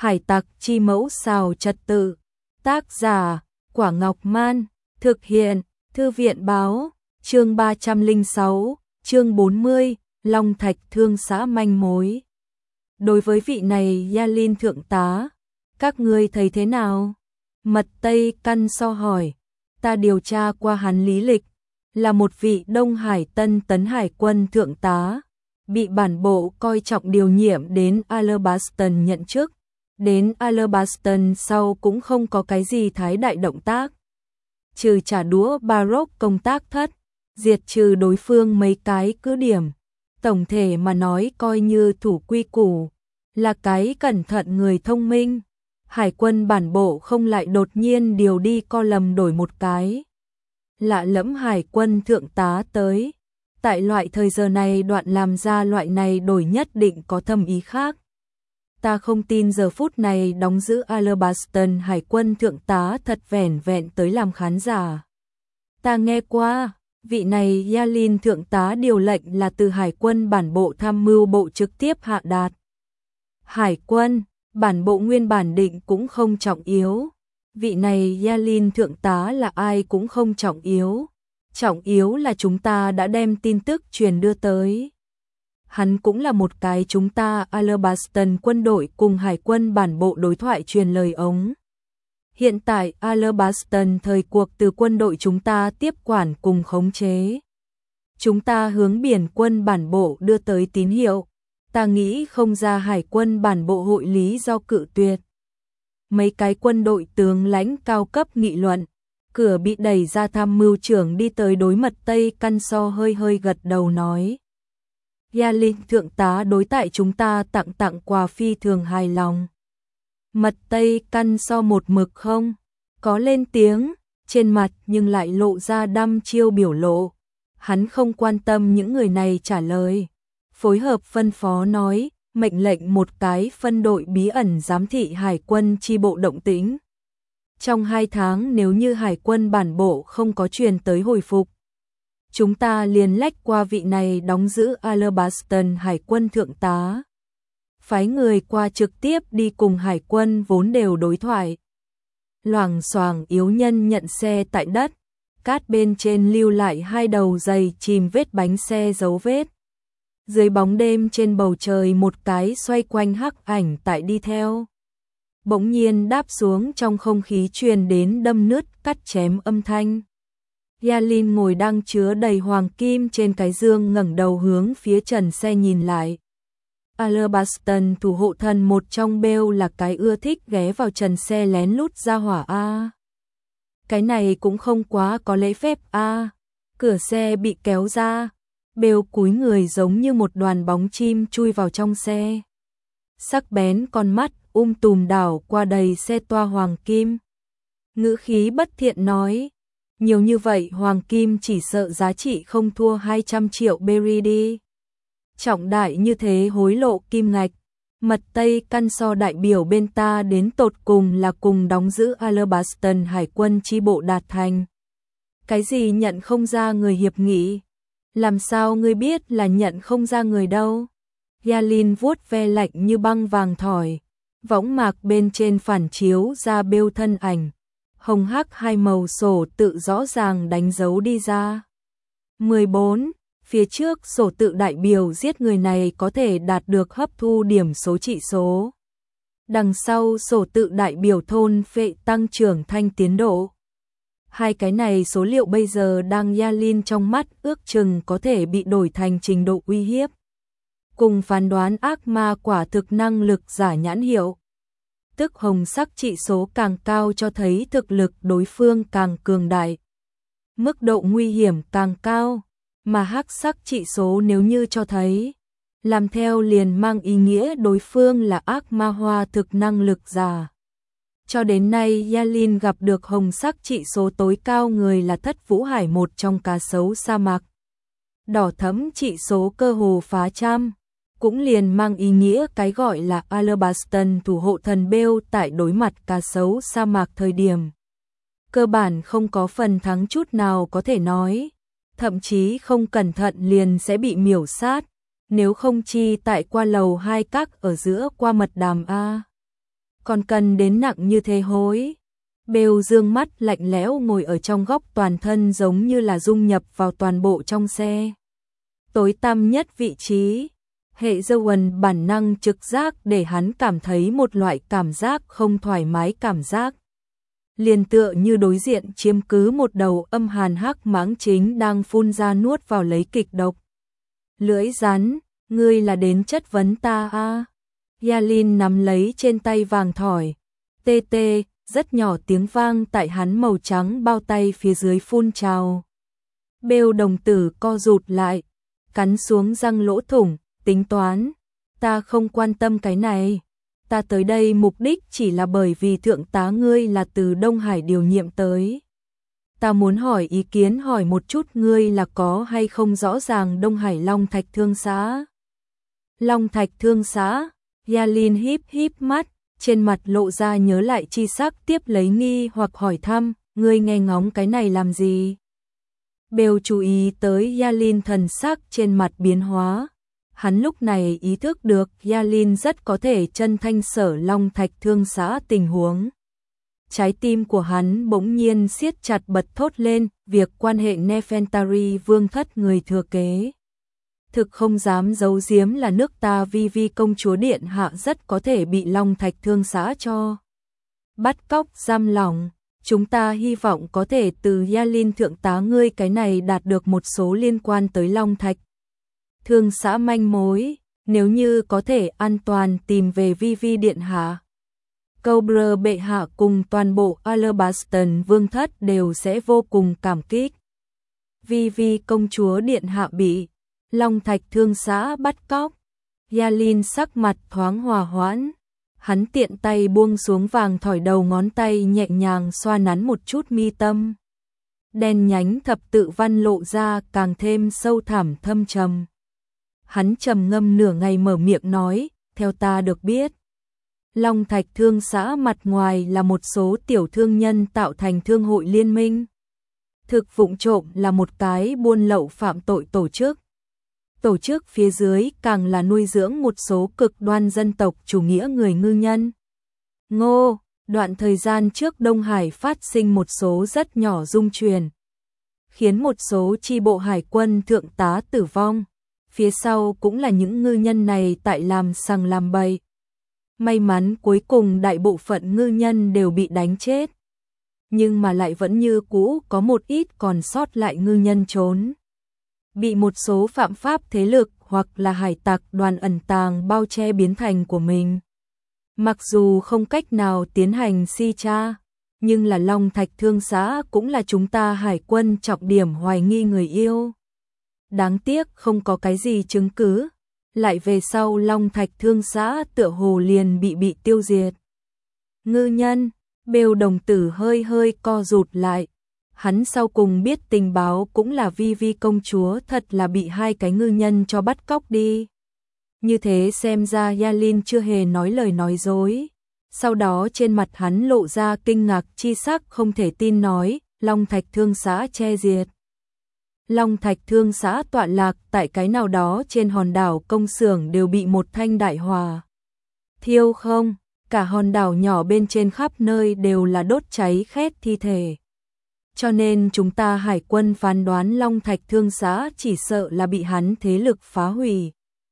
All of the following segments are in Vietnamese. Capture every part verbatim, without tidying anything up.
Hải tặc chi mẫu xào trật tự. Tác giả, Quả Ngọc Man. Thực hiện, Thư viện báo. Chương ba trăm lẻ sáu, chương bốn mươi, Long Thạch Thương xã manh mối. Đối với vị này Yalin thượng tá, các ngươi thấy thế nào? Mật Tây Căn So hỏi. Ta điều tra qua hắn lý lịch, là một vị Đông Hải Tân Tấn Hải quân thượng tá, bị bản bộ coi trọng điều nhiệm đến Alabaston nhận chức. Đến Alabaston sau cũng không có cái gì thái đại động tác. Trừ trả đũa Baroque công tác thất, diệt trừ đối phương mấy cái cứ điểm. Tổng thể mà nói coi như thủ quy củ, là cái cẩn thận người thông minh. Hải quân bản bộ không lại đột nhiên điều đi co lầm đổi một cái lạ lẫm hải quân thượng tá tới. Tại loại thời giờ này đoạn làm ra loại này đổi nhất định có thâm ý khác. Ta không tin giờ phút này đóng giữ Alabaston hải quân thượng tá thật vẻn vẹn tới làm khán giả. Ta nghe qua, vị này Yalin thượng tá điều lệnh là từ hải quân bản bộ tham mưu bộ trực tiếp hạ đạt. Hải quân, bản bộ nguyên bản định cũng không trọng yếu. Vị này Yalin thượng tá là ai cũng không trọng yếu. Trọng yếu là chúng ta đã đem tin tức truyền đưa tới. Hắn cũng là một cái chúng ta Alabaston quân đội cùng hải quân bản bộ đối thoại truyền lời ống. Hiện tại Alabaston thời cuộc từ quân đội chúng ta tiếp quản cùng khống chế. Chúng ta hướng biển quân bản bộ đưa tới tín hiệu. Ta nghĩ không ra hải quân bản bộ hội lý do cự tuyệt. Mấy cái quân đội tướng lãnh cao cấp nghị luận. Cửa bị đẩy ra, tham mưu trưởng đi tới đối Mật Tây Căn So hơi hơi gật đầu nói. Yalin thượng tá đối tại chúng ta tặng tặng quà phi thường hài lòng. Mật Tây Căn So một mực không có lên tiếng, trên mặt nhưng lại lộ ra đăm chiêu biểu lộ. Hắn không quan tâm những người này trả lời. Phối hợp phân phó nói, mệnh lệnh một cái phân đội bí ẩn giám thị hải quân chi bộ động tĩnh. Trong hai tháng nếu như hải quân bản bộ không có truyền tới hồi phục, chúng ta liền lách qua vị này đóng giữ Alabaston hải quân thượng tá. Phái người qua trực tiếp đi cùng hải quân vốn đều đối thoại. Loảng xoảng yếu nhân nhận xe tại đất, cát bên trên lưu lại hai đầu giày chìm vết bánh xe dấu vết. Dưới bóng đêm trên bầu trời một cái xoay quanh hắc ảnh tại đi theo. Bỗng nhiên đáp xuống, trong không khí truyền đến đâm nứt cắt chém âm thanh. Yalin ngồi đang chứa đầy hoàng kim trên cái dương ngẩng đầu hướng phía trần xe nhìn lại. Alabaston thủ hộ thần một trong bêu là cái ưa thích ghé vào trần xe lén lút ra hỏa a. Cái này cũng không quá có lễ phép a. Cửa xe bị kéo ra, bêu cúi người giống như một đoàn bóng chim chui vào trong xe. Sắc bén con mắt um tùm đảo qua đầy xe toa hoàng kim. Ngữ khí bất thiện nói, nhiều như vậy hoàng kim chỉ sợ giá trị không thua hai trăm triệu berry đi. Trọng đại như thế hối lộ kim ngạch. Mật Tây Căn So đại biểu bên ta đến tột cùng là cùng đóng giữ Alabaston hải quân chi bộ đạt thành. Cái gì nhận không ra người hiệp nghị? Làm sao ngươi biết là nhận không ra người đâu? Yalin vuốt ve lạnh như băng vàng thỏi. Võng mạc bên trên phản chiếu ra bêu thân ảnh. Hồng hắc hai màu sổ tự rõ ràng đánh dấu đi ra. mười bốn. Phía trước sổ tự đại biểu giết người này có thể đạt được hấp thu điểm số trị số. Đằng sau sổ tự đại biểu thôn phệ tăng trưởng thanh tiến độ. Hai cái này số liệu bây giờ đang Yalin trong mắt ước chừng có thể bị đổi thành trình độ uy hiếp. Cùng phán đoán ác ma quả thực năng lực giả nhãn hiệu. Tức hồng sắc trị số càng cao cho thấy thực lực đối phương càng cường đại. Mức độ nguy hiểm càng cao, mà hắc sắc trị số nếu như cho thấy, làm theo liền mang ý nghĩa đối phương là ác ma hoa thực năng lực giả. Cho đến nay Yalin gặp được hồng sắc trị số tối cao người là Thất Vũ Hải, một trong cá sấu sa mạc. Đỏ thẫm trị số cơ hồ phá trăm. Cũng liền mang ý nghĩa cái gọi là Alabaston thủ hộ thần bêu tại đối mặt cá sấu sa mạc thời điểm. Cơ bản không có phần thắng chút nào có thể nói. Thậm chí không cẩn thận liền sẽ bị miểu sát. Nếu không chi tại qua lầu hai các ở giữa qua mật đàm A. Còn cần đến nặng như thế hối. Bêu dương mắt lạnh lẽo ngồi ở trong góc, toàn thân giống như là dung nhập vào toàn bộ trong xe. Tối tăm nhất vị trí. Hệ Dâu bản năng trực giác để hắn cảm thấy một loại cảm giác không thoải mái, cảm giác liền tựa như đối diện chiếm cứ một đầu âm hàn hắc mãng chính đang phun ra nuốt vào lấy kịch độc. Lưỡi rắn, ngươi là đến chất vấn ta à? Yalin nắm lấy trên tay vàng thỏi. Tê tê, rất nhỏ tiếng vang tại hắn màu trắng bao tay phía dưới phun trào. Bêu đồng tử co rụt lại, cắn xuống răng lỗ thủng, tính toán. Ta không quan tâm cái này. Ta tới đây mục đích chỉ là bởi vì thượng tá ngươi là từ Đông Hải điều nhiệm tới. Ta muốn hỏi ý kiến, hỏi một chút ngươi là có hay không rõ ràng Đông Hải Long Thạch Thương xã. Long Thạch Thương xã, Yalin híp híp mắt, trên mặt lộ ra nhớ lại chi sắc, tiếp lấy nghi hoặc hỏi thăm, ngươi nghe ngóng cái này làm gì? Bêu chú ý tới Yalin thần sắc trên mặt biến hóa. Hắn lúc này ý thức được Yalin rất có thể chân thanh sở Long Thạch Thương xã tình huống. Trái tim của hắn bỗng nhiên siết chặt, bật thốt lên, việc quan hệ Nefertari vương thất người thừa kế. Thực không dám giấu giếm là nước ta Vi Vi công chúa điện hạ rất có thể bị Long Thạch Thương xã cho bắt cóc giam lỏng. Chúng ta hy vọng có thể từ Yalin thượng tá ngươi cái này đạt được một số liên quan tới Long Thạch Thương xã manh mối, nếu như có thể an toàn tìm về Vi Vi điện hạ. Cobra bệ hạ cùng toàn bộ Alabaston vương thất đều sẽ vô cùng cảm kích. Vi Vi công chúa điện hạ bị Long Thạch Thương xã bắt cóc. Yalin sắc mặt thoáng hòa hoãn. Hắn tiện tay buông xuống vàng thỏi, đầu ngón tay nhẹ nhàng xoa nắn một chút mi tâm. Đen nhánh thập tự văn lộ ra càng thêm sâu thẳm thâm trầm. Hắn trầm ngâm nửa ngày mở miệng nói, theo ta được biết, Long Thạch Thương xã mặt ngoài là một số tiểu thương nhân tạo thành thương hội liên minh. Thực vụng trộm là một cái buôn lậu phạm tội tổ chức. Tổ chức phía dưới càng là nuôi dưỡng một số cực đoan dân tộc chủ nghĩa người ngư nhân. Ngô, đoạn thời gian trước Đông Hải phát sinh một số rất nhỏ rung chuyển, khiến một số chi bộ hải quân thượng tá tử vong. Phía sau cũng là những ngư nhân này tại làm sằng làm bậy. May mắn cuối cùng đại bộ phận ngư nhân đều bị đánh chết. Nhưng mà lại vẫn như cũ có một ít còn sót lại ngư nhân trốn. Bị một số phạm pháp thế lực hoặc là hải tặc đoàn ẩn tàng bao che biến thành của mình. Mặc dù không cách nào tiến hành si tra, nhưng là Long Thạch Thương xã cũng là chúng ta hải quân trọng điểm hoài nghi người yêu. Đáng tiếc không có cái gì chứng cứ, lại về sau Long Thạch Thương xã tựa hồ liền bị bị tiêu diệt. Ngư nhân, Bêu đồng tử hơi hơi co rụt lại. Hắn sau cùng biết tình báo cũng là Vi Vi công chúa thật là bị hai cái ngư nhân cho bắt cóc đi. Như thế xem ra Yalin chưa hề nói lời nói dối. Sau đó trên mặt hắn lộ ra kinh ngạc chi sắc, không thể tin nói, Long Thạch Thương xã che diệt. Long Thạch Thương xã tọa lạc tại cái nào đó trên hòn đảo, công xưởng đều bị một thanh đại hỏa thiêu không, cả hòn đảo nhỏ bên trên khắp nơi đều là đốt cháy khét thi thể. Cho nên chúng ta hải quân phán đoán Long Thạch Thương xã chỉ sợ là bị hắn thế lực phá hủy.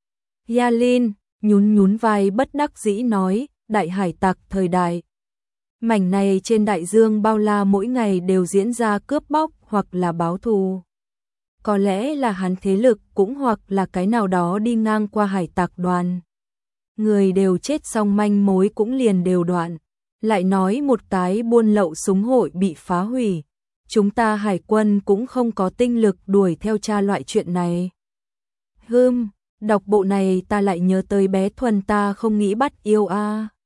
Yalin nhún nhún vai bất đắc dĩ nói, đại hải tặc thời đại. Mảnh này trên đại dương bao la mỗi ngày đều diễn ra cướp bóc hoặc là báo thù. Có lẽ là hắn thế lực cũng hoặc là cái nào đó đi ngang qua hải tặc đoàn. Người đều chết xong manh mối cũng liền đều đoạn. Lại nói một cái buôn lậu súng hội bị phá hủy. Chúng ta hải quân cũng không có tinh lực đuổi theo tra loại chuyện này. Hừm, đọc bộ này ta lại nhớ tới bé Thuần ta không nghĩ bắt yêu a.